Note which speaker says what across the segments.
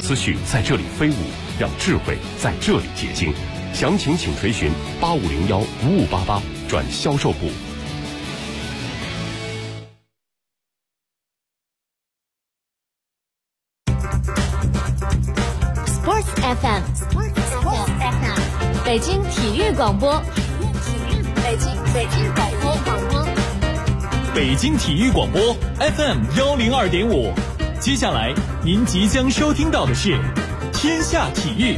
Speaker 1: 思绪在这里飞舞，让智慧在这里结晶。详情请垂询8501-5588转销售部。
Speaker 2: Sports FM， 北京体育广播，北京广播，
Speaker 3: 北京体育广播 FM102.5。接下来您即将收听到的是天下体育。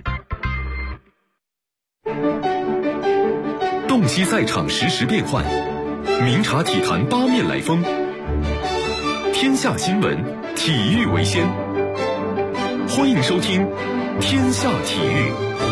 Speaker 4: 洞悉赛场实时变幻，明察体坛八面来风。天下新闻，体育为先。欢迎收听天下体育。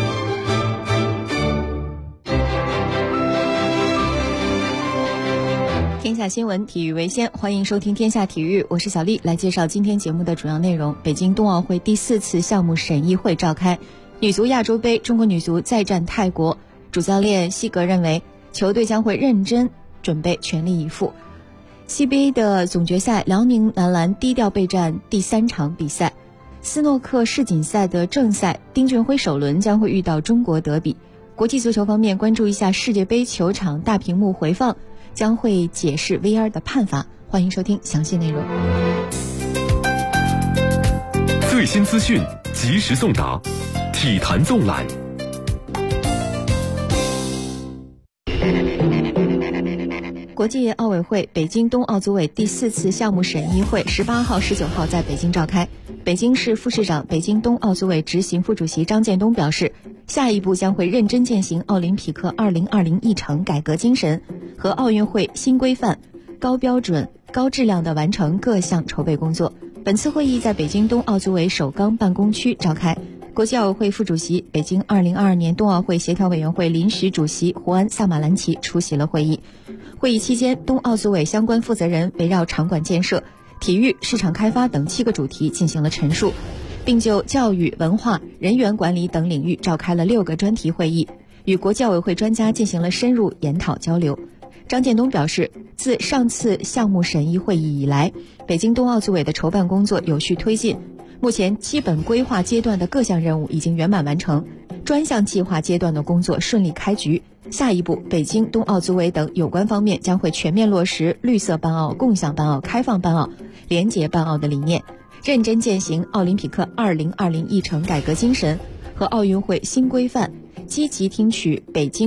Speaker 5: 天下新闻，体育为先，欢迎收听天下体育，我是小丽，来介绍今天节目的主要内容。北京冬奥会第4次项目审议会召开，女足亚洲杯，中国女足再战泰国，主教练西格认为球队将会认真准备，全力以赴。CBA 的总决赛，辽宁男篮低调备战第3场比赛。斯诺克世锦赛的正赛，丁俊晖首轮将会遇到中国德比。国际足球方面，关注一下世界杯球场大屏幕回放将会解释 VR 的判罚，欢迎收听详细内容。
Speaker 4: 最新资讯，及时送达，体坛纵览。
Speaker 5: 国际奥委会北京冬奥组委第4次项目审议会18号、19号在北京召开。北京市副市长、北京冬奥组委执行副主席张建东表示，下一步将会认真践行奥林匹克2020议程改革精神和奥运会新规范，高标准、高质量地完成各项筹备工作。本次会议在北京冬奥组委首钢办公区召开。国际奥委会副主席、北京2022年冬奥会协调委员会临时主席胡安·萨马兰奇出席了会议。会议期间，冬奥组委相关负责人围绕场馆建设、体育、市场开发等7个主题进行了陈述，并就教育、文化、人员管理等领域召开了6个专题会议，与国际奥委会专家进行了深入研讨交流。张建东表示，自上次项目审议会议以来，北京冬奥组委的筹办工作有序推进，目前基本规划阶段的各项任务已经圆满完成，专项计划阶段的工作顺利开局。下一步，北京冬奥组委等有关方面将会全面落实绿色办奥、共享办奥、开放办奥、廉洁办奥的理念，认真践行奥林匹克2020议程改革精神和奥运会新规范，积极听取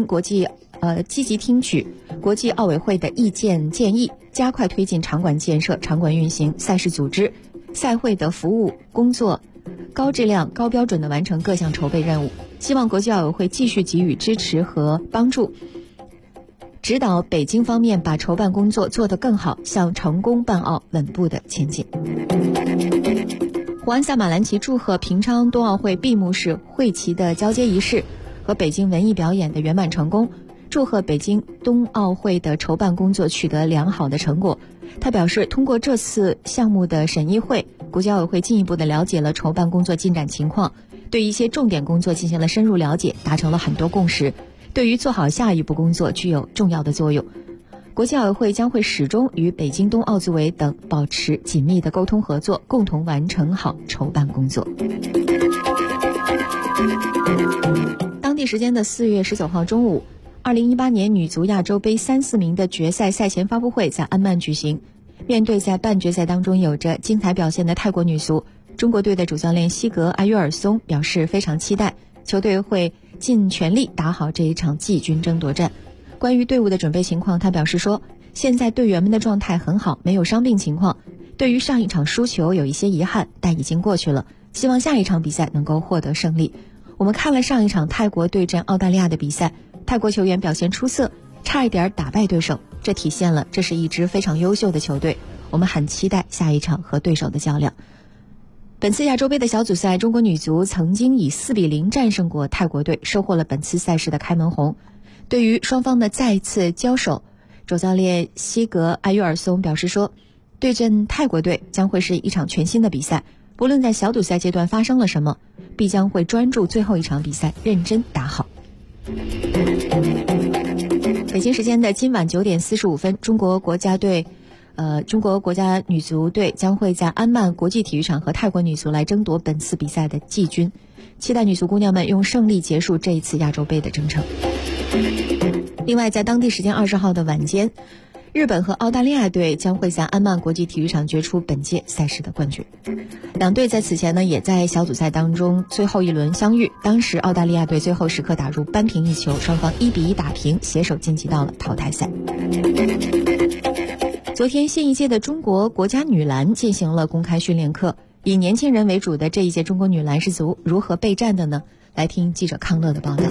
Speaker 5: 国际奥委会的意见建议，加快推进场馆建设、场馆运行、赛事组织、赛会的服务工作，高质量、高标准地完成各项筹备任务。希望国际奥委会继续给予支持和帮助，指导北京方面把筹办工作做得更好，向成功办奥稳步地前进。胡安·萨马兰奇祝贺平昌冬奥会闭幕式会旗的交接仪式和北京文艺表演的圆满成功，祝贺北京冬奥会的筹办工作取得良好的成果。他表示，通过这次项目的审议会，国际奥委会进一步地了解了筹办工作进展情况，对一些重点工作进行了深入了解，达成了很多共识，对于做好下一步工作具有重要的作用。国际奥委会将会始终与北京冬奥组委等保持紧密的沟通合作，共同完成好筹办工作。当地时间的4月19号中午，2018年女足亚洲杯3、4名的决赛赛前发布会在安曼举行。面对在半决赛当中有着精彩表现的泰国女足，中国队的主教练西格阿约尔松表示非常期待，球队会尽全力打好这一场季军争夺战。关于队伍的准备情况，他表示说，现在队员们的状态很好，没有伤病情况，对于上一场输球有一些遗憾，但已经过去了，希望下一场比赛能够获得胜利。我们看了上一场泰国对阵澳大利亚的比赛，泰国球员表现出色，差一点打败对手，这体现了这是一支非常优秀的球队，我们很期待下一场和对手的较量。本次亚洲杯的小组赛，中国女足曾经以4-0战胜过泰国队，收获了本次赛事的开门红。对于双方的再次交手，主教练西格阿约尔松表示说，对阵泰国队将会是一场全新的比赛，不论在小组赛阶段发生了什么，必将会专注最后一场比赛，认真打好。北京时间的今晚9点45分，中国国家队中国国家女足队将会在安曼国际体育场和泰国女足来争夺本次比赛的季军，期待女足姑娘们用胜利结束这一次亚洲杯的征程。另外，在当地时间20号的晚间，日本和澳大利亚队将会在安曼国际体育场决出本届赛事的冠军。两队在此前呢，也在小组赛当中最后一轮相遇，当时澳大利亚队最后时刻打入扳平一球，双方1-1打平，携手晋级到了淘汰赛。昨天，新一届的中国国家女篮进行了公开训练课，以年轻人为主的这一届中国女篮是如何备战的呢？来听记者康乐的报道。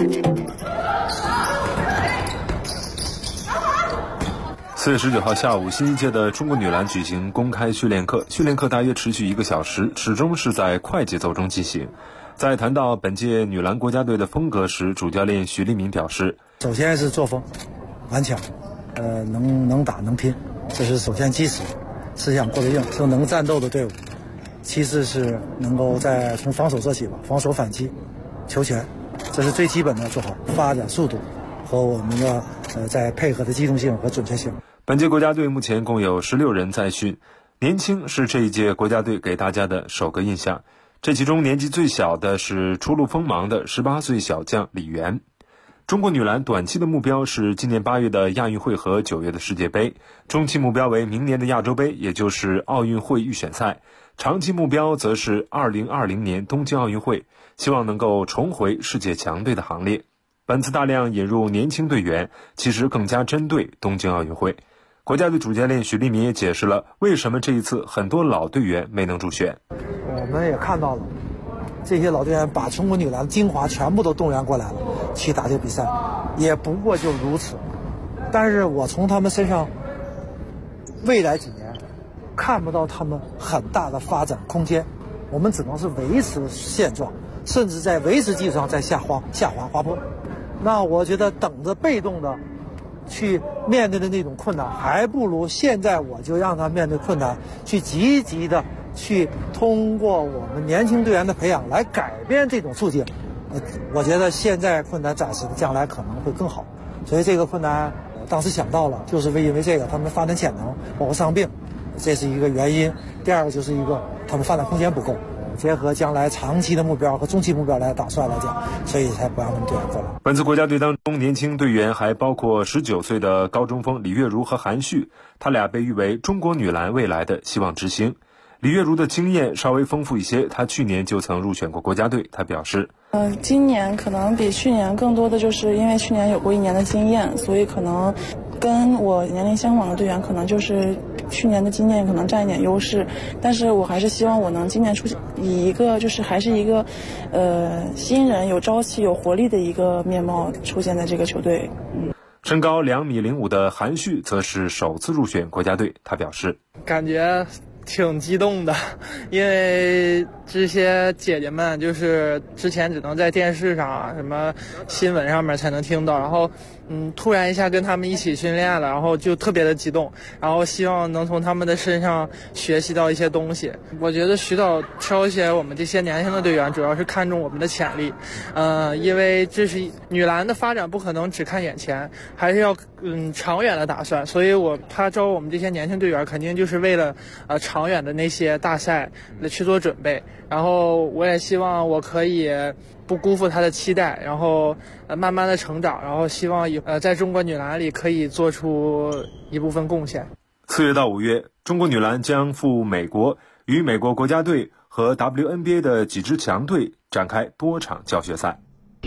Speaker 6: 4月19号下午，新一届的中国女篮举行公开训练课，训练课大约持续1个小时，始终是在快节奏中进行。在谈到本届女篮国家队的风格时，主教练许利民表示，
Speaker 7: 首先是作风顽强，能打能拼，这是首先基石，思想过得硬，是能战斗的队伍。其次是能够从防守做起吧，防守反击球权，这是最基本的做好，发展速度和我们的在配合的机动性和准确性。
Speaker 6: 本届国家队目前共有16人在训，年轻是这一届国家队给大家的首个印象。这其中年纪最小的是初露锋芒的18岁小将李媛。中国女篮短期的目标是今年8月的亚运会和9月的世界杯，中期目标为明年的亚洲杯，也就是奥运会预选赛，长期目标则是2020年东京奥运会，希望能够重回世界强队的行列。本次大量引入年轻队员，其实更加针对东京奥运会。国家队主教练许利民也解释了为什么这一次很多老队员没能入选。
Speaker 7: 我们也看到了，这些老队员把中国女篮精华全部都动员过来了，去打这个比赛，也不过就如此。但是我从他们身上，未来几年看不到他们很大的发展空间，我们只能是维持现状，甚至在维持基础上再下滑坡。那我觉得等着被动的去面对的那种困难，还不如现在我就让他面对困难，去积极的去通过我们年轻队员的培养来改变这种处境。我觉得现在困难暂时的，将来可能会更好。所以这个困难当时想到了，就是因为这个他们发展潜能，包括伤病，这是一个原因。第二个就是一个他们发展空间不够，结合将来长期的目标和中期目标来打算来讲，所以才不让他们队员过来。
Speaker 6: 本次国家队当中，年轻队员还包括19岁的高中锋李月如和韩旭，他俩被誉为中国女篮未来的希望之星。李月如的经验稍微丰富一些，她去年就曾入选过国家队。她表示，
Speaker 8: 今年可能比去年更多的就是因为去年有过1年的经验，所以可能跟我年龄相仿的队员可能就是去年的经验可能占一点优势，但是我还是希望我能今年以一个就是还是一个新人有朝气有活力的一个面貌出现在这个球队。
Speaker 6: 身高2.05米的韩旭则是首次入选国家队。他表示，
Speaker 9: 感觉挺激动的，因为这些姐姐们就是之前只能在电视上什么新闻上面才能听到，然后突然一下跟他们一起训练了，然后就特别的激动，然后希望能从他们的身上学习到一些东西。我觉得徐导挑选我们这些年轻的队员主要是看重我们的潜力，因为这是女篮的发展不可能只看眼前，还是要长远的打算，所以他招我们这些年轻队员肯定就是为了长远的那些大赛来去做准备，然后我也希望我可以不辜负他的期待，然后慢慢的成长，然后希望在中国女篮里可以做出一部分贡献。
Speaker 6: 4月到5月，中国女篮将赴美国，与美国国家队和 WNBA 的几支强队展开多场教学赛。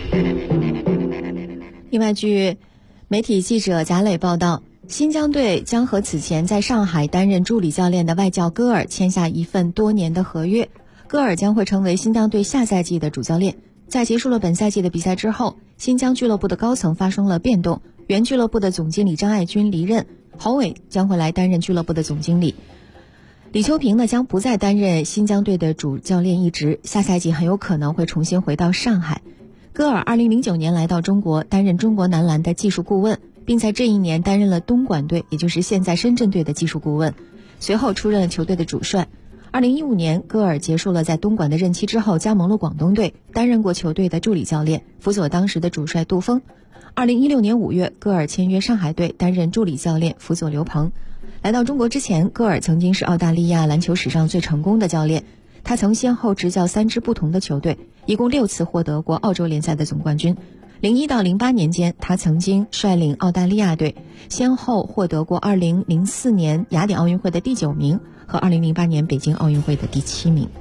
Speaker 5: 另外，据媒体记者贾磊报道，新疆队将和此前在上海担任助理教练的外教戈尔签下一份多年的合约，戈尔将会成为新疆队下赛季的主教练。在结束了本赛季的比赛之后，新疆俱乐部的高层发生了变动，原俱乐部的总经理张爱军离任，郝伟将会来担任俱乐部的总经理。李秋平呢将不再担任新疆队的主教练一职，下赛季很有可能会重新回到上海。戈尔2009年来到中国，担任中国男篮的技术顾问，并在这一年担任了东莞队，也就是现在深圳队的技术顾问，随后出任球队的主帅。2015年，戈尔结束了在东莞的任期之后，加盟了广东队，担任过球队的助理教练，辅佐当时的主帅杜锋。2016年5月，戈尔签约上海队，担任助理教练，辅佐刘鹏。 来到中国之前，戈尔曾经是澳大利亚篮球史上最成功的教练。他曾先后执教3支不同的球队，一共6次获得过澳洲联赛的总冠军。01到08年间，他曾经率领澳大利亚队，先后获得过2004年雅典奥运会的第9名和2008年北京奥运会的第7名。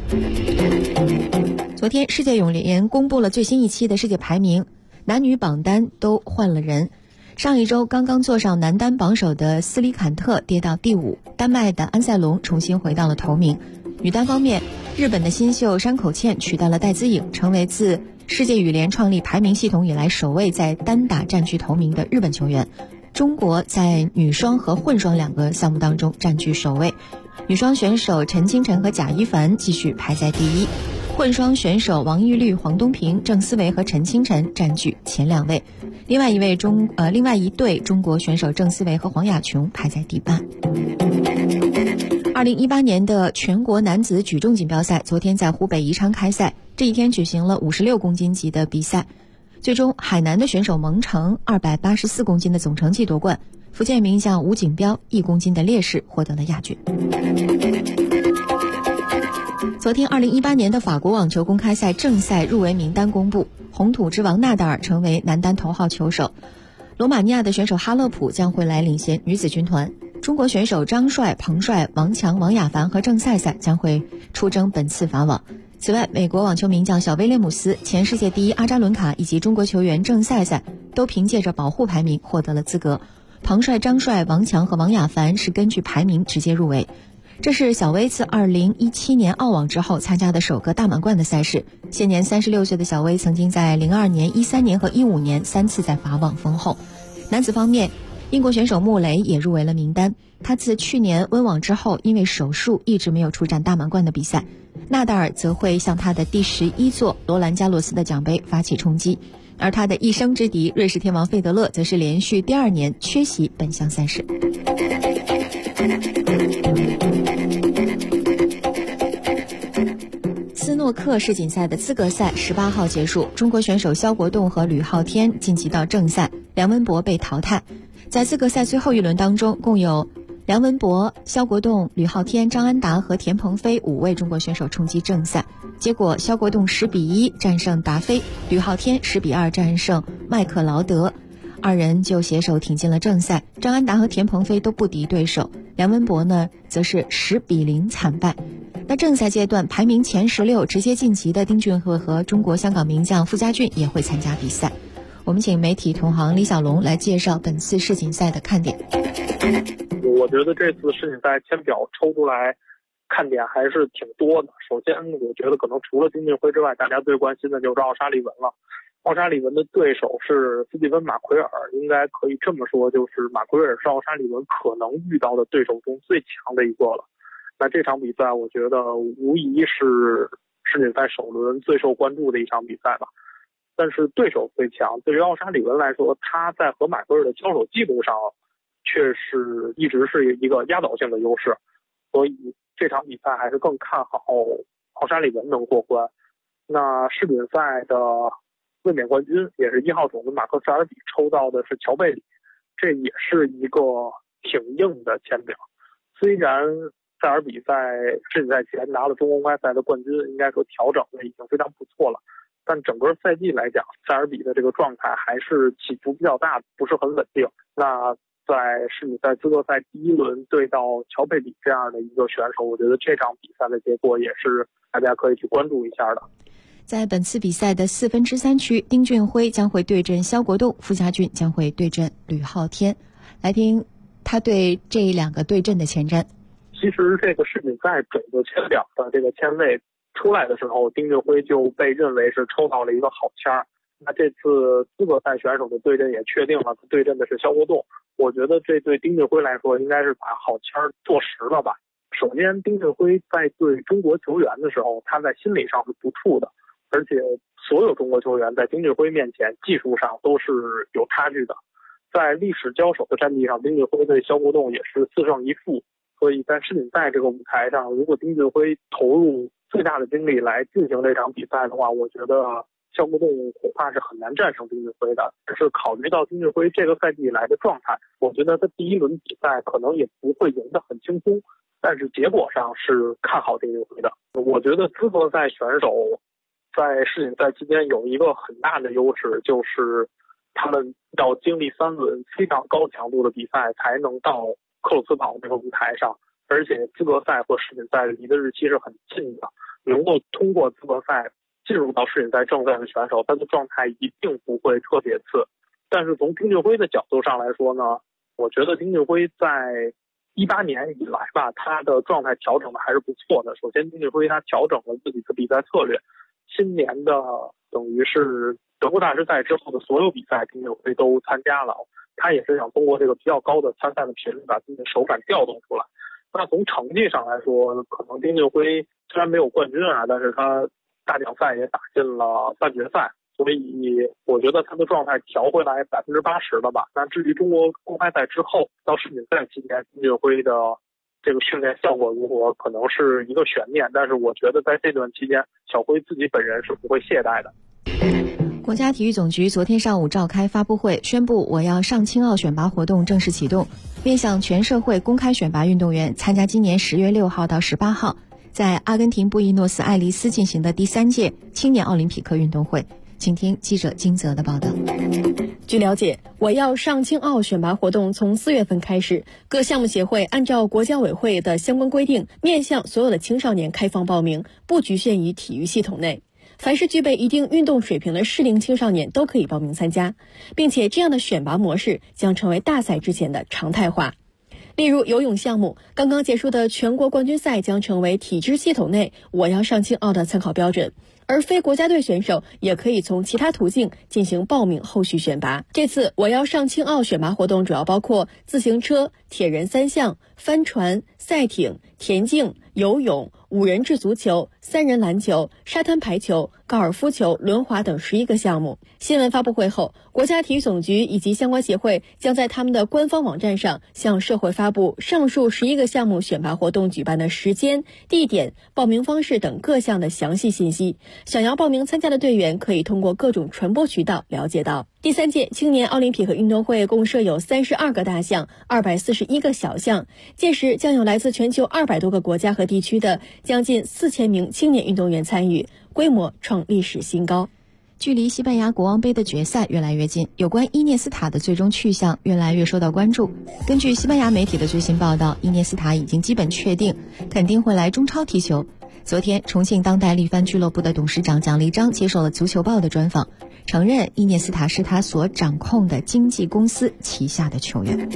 Speaker 5: 昨天，世界泳联公布了最新一期的世界排名，男女榜单都换了人。上一周刚刚坐上男单榜首的斯里坎特跌到第5，丹麦的安塞龙重新回到了头名。女单方面，日本的新秀山口茜取代了戴资颖，成为自世界羽联创立排名系统以来首位在单打占据头名的日本球员。中国在女双和混双2个项目当中占据首位，女双选手陈清晨和贾一凡继续排在第1，混双选手王懿律、黄东萍、郑思维和陈清晨占据前2位。另外一对中国选手郑思维和黄雅琼排在第8。2018年的全国男子举重锦标赛昨天在湖北宜昌开赛，这一天举行了56公斤级的比赛，最终海南的选手蒙成284公斤的总成绩夺冠，福建名将吴景标1公斤的劣势获得了亚军。昨天2018年的法国网球公开赛正赛入围名单公布，红土之王纳达尔成为男单头号球手，罗马尼亚的选手哈勒普将会来领衔女子军团，中国选手张帅、彭帅、王强、王雅凡和郑赛赛将会出征本次法网。此外，美国网球名将小威廉姆斯、前世界第1阿扎伦卡以及中国球员郑赛赛都凭借着保护排名获得了资格，彭帅、张帅、王强和王雅凡是根据排名直接入围。这是小威自2017年澳网之后参加的首个大满贯的赛事。现年36岁的小威曾经在02年、13年和15年3次在法网封后。男子方面，英国选手穆雷也入围了名单，他自去年温网之后因为手术一直没有出战大满贯的比赛。纳达尔则会向他的第11座罗兰加洛斯的奖杯发起冲击，而他的一生之敌瑞士天王费德勒则是连续第2年缺席本项赛事。斯诺克世锦赛的资格赛18号结束，中国选手肖国栋和吕昊天晋级到正赛，梁文博被淘汰。在资格赛最后一轮当中，共有梁文博、肖国栋、吕昊天、张安达和田鹏飞5位中国选手冲击正赛。结果，肖国栋10比1战胜达菲，吕昊天10比2战胜麦克劳德，2人就携手挺进了正赛。张安达和田鹏飞都不敌对手，梁文博呢则是10比0惨败。那正赛阶段排名前16直接晋级的丁俊晖和中国香港名将傅家俊也会参加比赛。我们请媒体同行李小龙来介绍本次世锦赛的看点。
Speaker 10: 我觉得这次世锦赛签表抽出来看点还是挺多的。首先我觉得可能除了丁俊晖之外，大家最关心的就是奥沙利文了。奥沙利文的对手是斯蒂芬·马奎尔，应该可以这么说，就是马奎尔是奥沙利文可能遇到的对手中最强的一个了。那这场比赛我觉得无疑是世锦赛首轮最受关注的一场比赛吧。但是对手最强，对于奥沙利文来说，他在和马奎尔的交手记录上却是一直是一个压倒性的优势，所以这场比赛还是更看好奥沙利文能过关。那世锦赛的卫冕冠军也是1号种子马克·塞尔比抽到的是乔贝里，这也是一个挺硬的签表。虽然塞尔比在世锦赛前拿了中国公开赛的冠军，应该说调整的已经非常不错了，但整个赛季来讲，塞尔比的这个状态还是起伏比较大，不是很稳定。那在世锦赛资格赛第1轮对到乔贝里这样的一个选手，我觉得这场比赛的结果也是大家可以去关注一下的。
Speaker 5: 在本次比赛的3/4区，丁俊晖将会对阵肖国栋，傅家俊将会对阵吕昊天。来听他对这2个对阵的前瞻。
Speaker 10: 其实这个世锦赛种子签表的这个签位出来的时候，丁俊晖就被认为是抽到了一个好签儿。那这次资格赛选手的对阵也确定了，对阵的是肖国栋。我觉得这对丁俊晖来说应该是把好签儿坐实了吧。首先，丁俊晖在对中国球员的时候，他在心理上是不怵的，而且所有中国球员在丁俊晖面前技术上都是有差距的。在历史交手的战绩上，丁俊晖对肖国栋也是4胜1负。所以在世锦赛这个舞台上，如果丁俊晖投入最大的精力来进行这场比赛的话，我觉得肖国栋恐怕是很难战胜丁俊晖的。但是考虑到丁俊晖这个赛季以来的状态，我觉得他第一轮比赛可能也不会赢得很轻松，但是结果上是看好丁俊晖的。我觉得资格赛选手在世锦赛期间有一个很大的优势，就是他们要经历3轮非常高强度的比赛才能到克鲁茨堡这个舞台上，而且资格赛和世锦赛离的日期是很近的，能够通过资格赛进入到世锦赛正赛的选手，他的状态一定不会特别次。但是从丁俊晖的角度上来说呢，我觉得丁俊晖在18年以来吧，他的状态调整的还是不错的。首先，丁俊晖他调整了自己的比赛策略，今年的等于是德国大师赛之后的所有比赛，丁俊晖都参加了。他也是想通过这个比较高的参赛的频率，把自己的手感调动出来。那从成绩上来说，可能丁俊晖虽然没有冠军啊，但是他大奖赛也打进了半决赛，所以我觉得他的状态调回来80%了吧。那至于中国公开赛之后到世锦赛期间，丁俊晖的这个训练效果如何，可能是一个悬念。但是我觉得在这段期间，小晖自己本人是不会懈怠的。
Speaker 5: 国家体育总局昨天上午召开发布会，宣布我要上青奥选拔活动正式启动，面向全社会公开选拔运动员参加今年10月6号到18号在阿根廷布宜诺斯艾利斯进行的第3届青年奥林匹克运动会。请听记者金泽的报道。
Speaker 11: 据了解，我要上青奥选拔活动从4月份开始，各项目协会按照国家委会的相关规定，面向所有的青少年开放报名，不局限于体育系统内。凡是具备一定运动水平的适龄青少年都可以报名参加，并且这样的选拔模式将成为大赛之前的常态化。例如游泳项目，刚刚结束的全国冠军赛将成为体制系统内我要上青奥的参考标准，而非国家队选手也可以从其他途径进行报名后续选拔。这次我要上青奥选拔活动主要包括自行车、铁人3项、帆船、赛艇、田径、游泳、5人制足球、3人篮球、沙滩排球、高尔夫球、轮滑等11个项目。新闻发布会后，国家体育总局以及相关协会将在他们的官方网站上向社会发布上述11个项目选拔活动举办的时间、地点、报名方式等各项的详细信息。想要报名参加的队员可以通过各种传播渠道了解到。第3届青年奥林匹克运动会共设有32个大项、241个小项，届时将有来自全球200多个国家和地区的将近4000名青年运动员参与，规模创历史新高。
Speaker 5: 距离西班牙国王杯的决赛越来越近，有关伊涅斯塔的最终去向越来越受到关注。根据西班牙媒体的最新报道，伊涅斯塔已经基本确定肯定会来中超踢球。昨天，重庆当代力帆俱乐部的董事长蒋立章接受了足球报的专访，承认伊涅斯塔是他所掌控的经纪公司旗下的球员。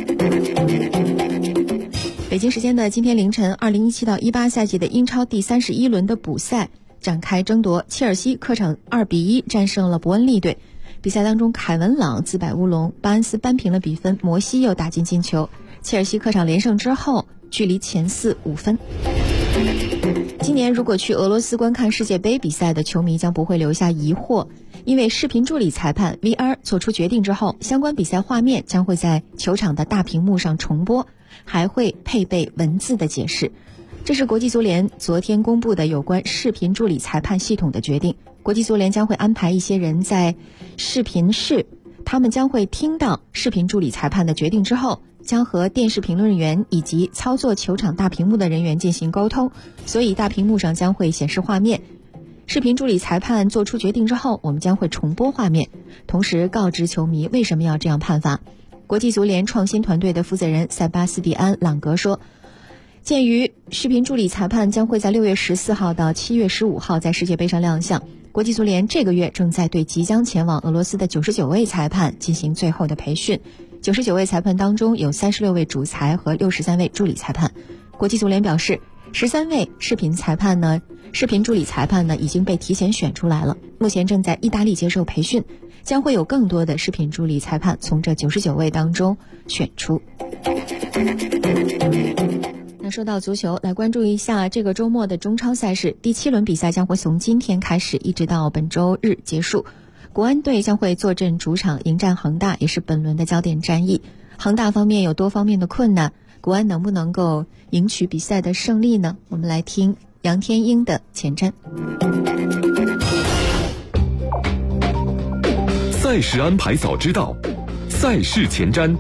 Speaker 5: 北京时间的今天凌晨，2017到18赛季的英超第31轮的补赛展开争夺，切尔西客场2-1战胜了伯恩利队。比赛当中，凯文朗自摆乌龙，巴恩斯扳平了比分，摩西又打进进球。切尔西客场连胜之后，距离前4 5分。今年如果去俄罗斯观看世界杯比赛的球迷将不会留下疑惑，因为视频助理裁判 VR 做出决定之后，相关比赛画面将会在球场的大屏幕上重播，还会配备文字的解释。这是国际足联昨天公布的有关视频助理裁判系统的决定。国际足联将会安排一些人在视频室，他们将会听到视频助理裁判的决定之后，将和电视评论员以及操作球场大屏幕的人员进行沟通，所以大屏幕上将会显示画面。视频助理裁判做出决定之后，我们将会重播画面，同时告知球迷为什么要这样判罚。国际足联创新团队的负责人塞巴斯蒂安·朗格说，鉴于视频助理裁判将会在6月14号到7月15号在世界杯上亮相，国际足联这个月正在对即将前往俄罗斯的99位裁判进行最后的培训。99位裁判当中有36位主裁和63位助理裁判。国际足联表示，13位视频助理裁判呢已经被提前选出来了，目前正在意大利接受培训，将会有更多的视频助理裁判从这99位当中选出。那说到足球，来关注一下这个周末的中超赛事，第7轮比赛将会从今天开始一直到本周日结束。国安队将会坐镇主场迎战恒大，也是本轮的焦点战役。恒大方面有多方面的困难，国安能不能够赢取比赛的胜利呢？我们来听杨天英的前瞻。
Speaker 4: 赛事安排早知道，赛事前瞻。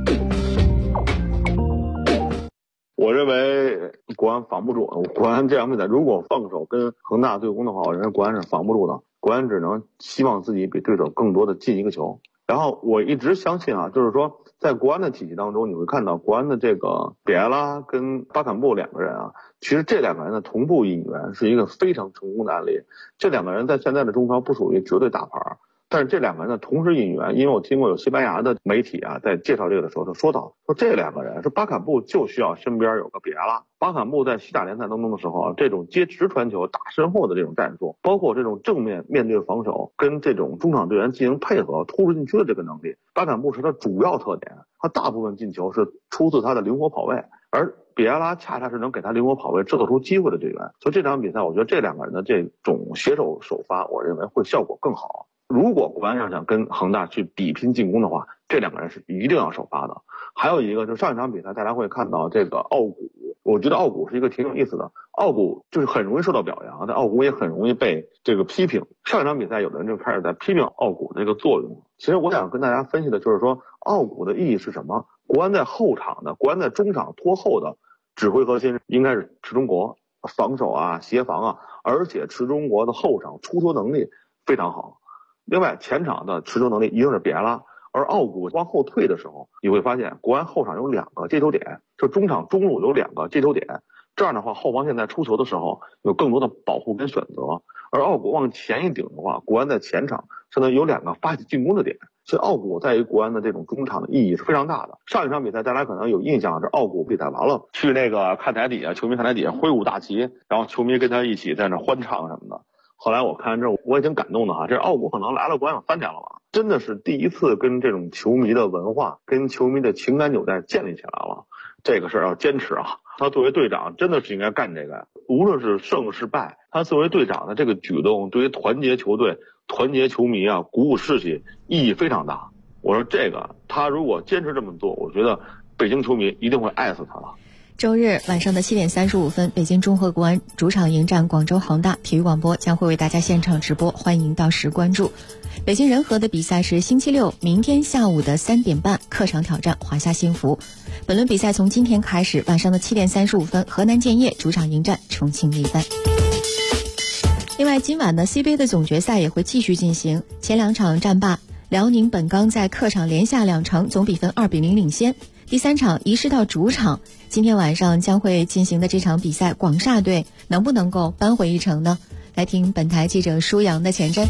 Speaker 12: 我认为国安防不住，国安这场比赛如果放手跟恒大对攻的话，我认为国安是防不住的，国安只能希望自己比对手更多的进一个球。然后我一直相信就是说在国安的体系当中，你会看到国安的这个比埃拉跟巴坎布两个人其实这两个人的同步引援是一个非常成功的案例。这两个人在现在的中超不属于绝对大牌，但是这两个人的同时引援，因为我听过有西班牙的媒体在介绍这个的时候就说到，说这两个人说巴坎布就需要身边有个比埃拉。巴坎布在西甲联赛当中的时候这种接直传球打身后的这种战术，包括这种正面面对防守跟这种中场队员进行配合突入禁区的这个能力，巴坎布是他主要特点。他大部分进球是出自他的灵活跑位，而比埃拉恰恰是能给他灵活跑位制造出机会的队员。所以这场比赛我觉得这两个人的这种携手首发，我认为会效果更好。如果国安要想跟恒大去比拼进攻的话，这两个人是一定要首发的。还有一个就是上一场比赛大家会看到这个奥古，我觉得奥古是一个挺有意思的，奥古就是很容易受到表扬，但奥古也很容易被这个批评。上一场比赛有的人就开始在批评奥古这个作用。其实我想跟大家分析的就是说奥古的意义是什么。国安在后场的，国安在中场拖后的指挥核心应该是池中国，防守协防而且池中国的后场出球能力非常好。另外前场的持球能力一定是比埃拉，而奥古往后退的时候，你会发现国安后场有两个接球点，就中场中路有两个接球点，这样的话后防线在出球的时候有更多的保护跟选择。而奥古往前一顶的话，国安在前场相当于有两个发起进攻的点，所以奥古在于国安的这种中场的意义是非常大的。上一场比赛大家可能有印象，是奥古比赛完了去那个看台底下，球迷看台底下挥舞大旗，然后球迷跟他一起在那欢唱什么的。后来我看这我也挺感动的这奥古可能来了国安有3年了吧，真的是第一次跟这种球迷的文化跟球迷的情感纽带建立起来了。这个事儿要坚持他作为队长真的是应该干这个，无论是胜是败，他作为队长的这个举动对于团结球队团结球迷鼓舞士气意义非常大。我说这个他如果坚持这么做，我觉得北京球迷一定会爱死他了。
Speaker 5: 周日晚上的7点35分，北京中赫国安主场迎战广州恒大，体育广播将会为大家现场直播，欢迎到时关注。北京人和的比赛是星期六明天下午的3点半客场挑战华夏幸福。本轮比赛从今天开始，晚上的7点35分，河南建业主场迎战重庆力帆。另外，今晚的 C 杯的总决赛也会继续进行，前2场战罢，辽宁本钢在客场连下2场，总比分2-0领先。第3场移师到主场，今天晚上将会进行的这场比赛，广厦队能不能够扳回一城呢？来听本台记者舒阳的前瞻。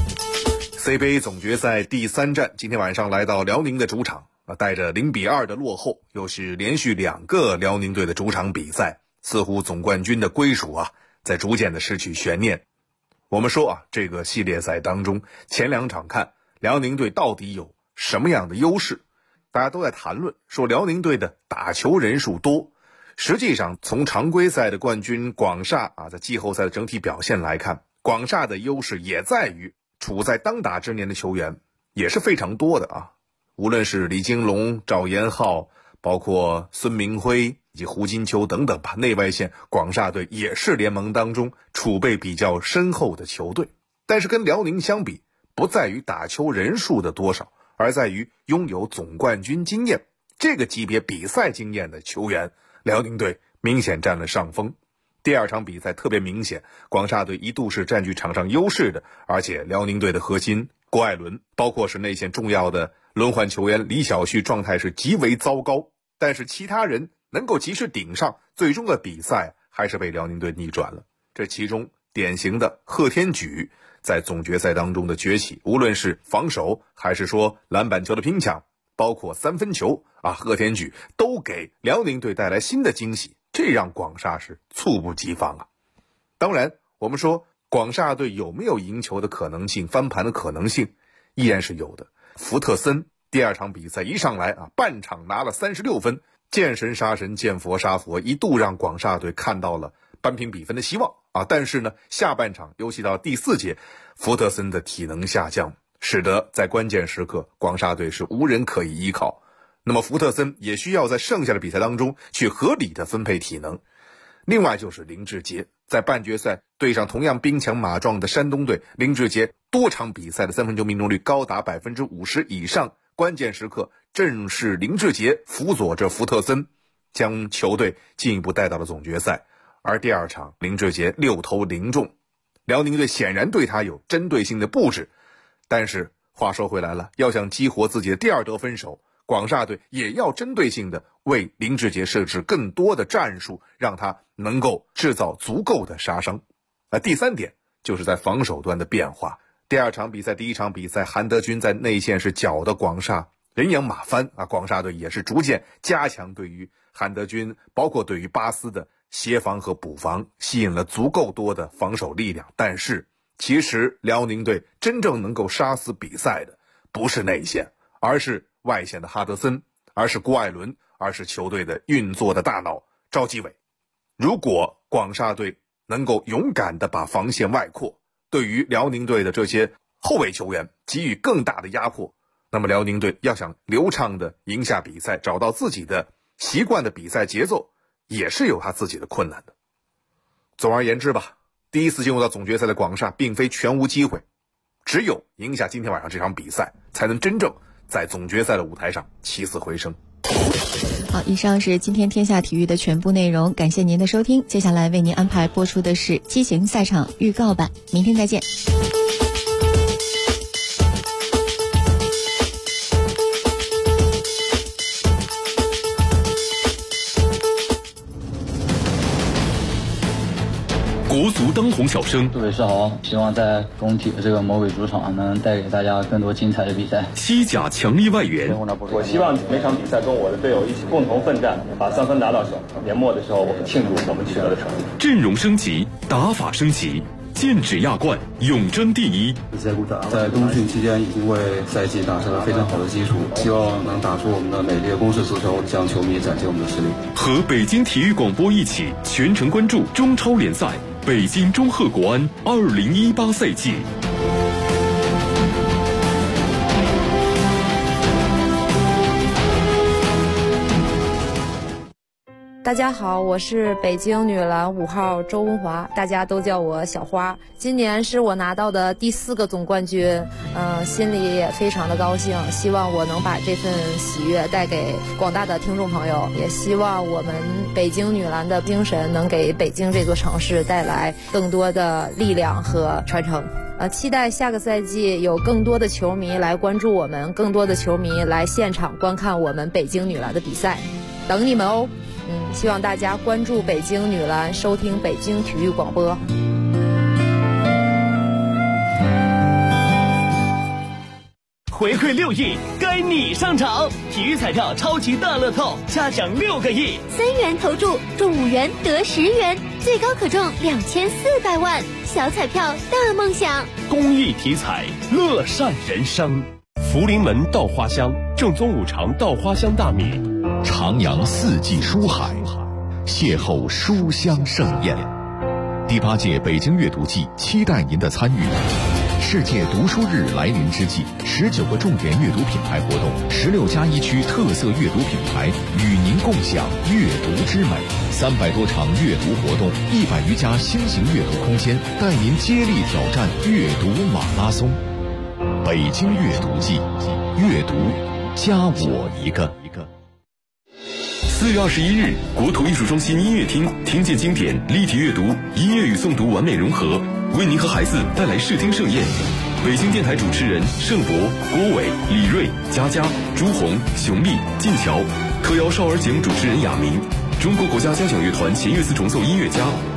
Speaker 13: C 杯总决赛第3战，今天晚上来到辽宁的主场，带着0-2的落后，又是连续2个辽宁队的主场比赛，似乎总冠军的归属在逐渐的失去悬念。我们说这个系列赛当中前2场看辽宁队到底有什么样的优势？大家都在谈论说辽宁队的打球人数多，实际上从常规赛的冠军广厦在季后赛的整体表现来看，广厦的优势也在于处在当打之年的球员也是非常多的无论是李金龙、赵延浩，包括孙明辉以及胡金秋等等吧，内外线广厦队也是联盟当中储备比较深厚的球队。但是跟辽宁相比，不在于打球人数的多少，而在于拥有总冠军经验，这个级别比赛经验的球员，辽宁队明显占了上风。第2场比赛特别明显，广厦队一度是占据场上优势的，而且辽宁队的核心郭艾伦，包括是内线重要的轮换球员李晓旭状态是极为糟糕，但是其他人能够及时顶上，最终的比赛还是被辽宁队逆转了。这其中典型的贺天举在总决赛当中的崛起，无论是防守还是说篮板球的拼抢，包括3分球贺天举都给辽宁队带来新的惊喜，这让广厦是猝不及防当然我们说广厦队有没有赢球的可能性，翻盘的可能性依然是有的。福特森第2场比赛一上来半场拿了36分，见神杀神，见佛杀佛，一度让广厦队看到了扳平比分的希望但是呢，下半场尤其到第4节，福特森的体能下降，使得在关键时刻广厦队是无人可以依靠。那么福特森也需要在剩下的比赛当中去合理的分配体能。另外就是林志杰在半决赛对上同样兵强马壮的山东队，林志杰多场比赛的三分球命中率高达 50% 以上，关键时刻正是林志杰辅佐着福特森，将球队进一步带到了总决赛。而第二场林志杰6投0中，辽宁队显然对他有针对性的布置。但是话说回来了，要想激活自己的第二得分手，广厦队也要针对性的为林志杰设置更多的战术，让他能够制造足够的杀伤。第三点就是在防守端的变化。第二场比赛，第一场比赛韩德君在内线是搅得广厦人仰马翻广厦队也是逐渐加强对于韩德君包括对于巴斯的协防和补防，吸引了足够多的防守力量。但是其实辽宁队真正能够杀死比赛的不是内线，而是外线的哈德森，而是郭艾伦，而是球队的运作的大脑赵继伟。如果广厦队能够勇敢地把防线外扩，对于辽宁队的这些后卫球员给予更大的压迫，那么辽宁队要想流畅地赢下比赛，找到自己的习惯的比赛节奏，也是有他自己的困难的。总而言之吧，第一次进入到总决赛的广厦并非全无机会，只有赢下今天晚上这场比赛，才能真正在总决赛的舞台上起死回生。
Speaker 5: 好，以上是今天天下体育的全部内容，感谢您的收听。接下来为您安排播出的是机型赛场预告版，明天再见。
Speaker 1: 国足当红小生，
Speaker 14: 各位是好，希望在工体的这个魔鬼主场能带给大家更多精彩的比赛。
Speaker 1: 西甲强力外援，
Speaker 15: 我希望每场比赛跟我的队友一起共同奋战，把3分拿到手。年末的时候，我们庆祝我们取得的成绩。
Speaker 1: 阵容升级，打法升级，剑指亚冠，永争第一。
Speaker 16: 在冬训期间已经为赛季打下了非常好的基础，希望能打出我们的美丽的攻势足球，向球迷展现我们的实力。
Speaker 1: 和北京体育广播一起全程关注中超联赛。北京中赫国安2018赛季。
Speaker 17: 大家好，我是北京女篮5号周文华，大家都叫我小花。今年是我拿到的第4个总冠军，心里也非常的高兴，希望我能把这份喜悦带给广大的听众朋友，也希望我们北京女篮的精神能给北京这座城市带来更多的力量和传承。期待下个赛季有更多的球迷来关注我们，更多的球迷来现场观看我们北京女篮的比赛，等你们哦。希望大家关注北京女篮，收听北京体育广播。
Speaker 18: 回馈6亿，该你上场！体育彩票超级大乐透，下奖6个亿
Speaker 2: ，3元投注中5元得10元，最高可中2400万，小彩票大梦想。
Speaker 18: 公益体彩，乐善人生。
Speaker 1: 福临门稻花香，正宗五常稻花香大米。
Speaker 19: 徜徉四季书海，邂逅书香盛宴。第8届北京阅读季期待您的参与。世界读书日来临之际，19个重点阅读品牌活动，16家一区特色阅读品牌与您共享阅读之美，300多场阅读活动，100余家新型阅读空间，带您接力挑战阅读马拉松。北京阅读季，阅读加我一个。
Speaker 1: 4月21日，国土艺术中心音乐厅，听见经典，立体阅读，音乐与诵读完美融合，为您和孩子带来视听盛宴。北京电台主持人盛博、郭伟、李锐、佳佳、朱红、熊丽、晋桥，特邀少儿节目主持人亚明，中国国家交响乐团弦乐四重奏音乐家。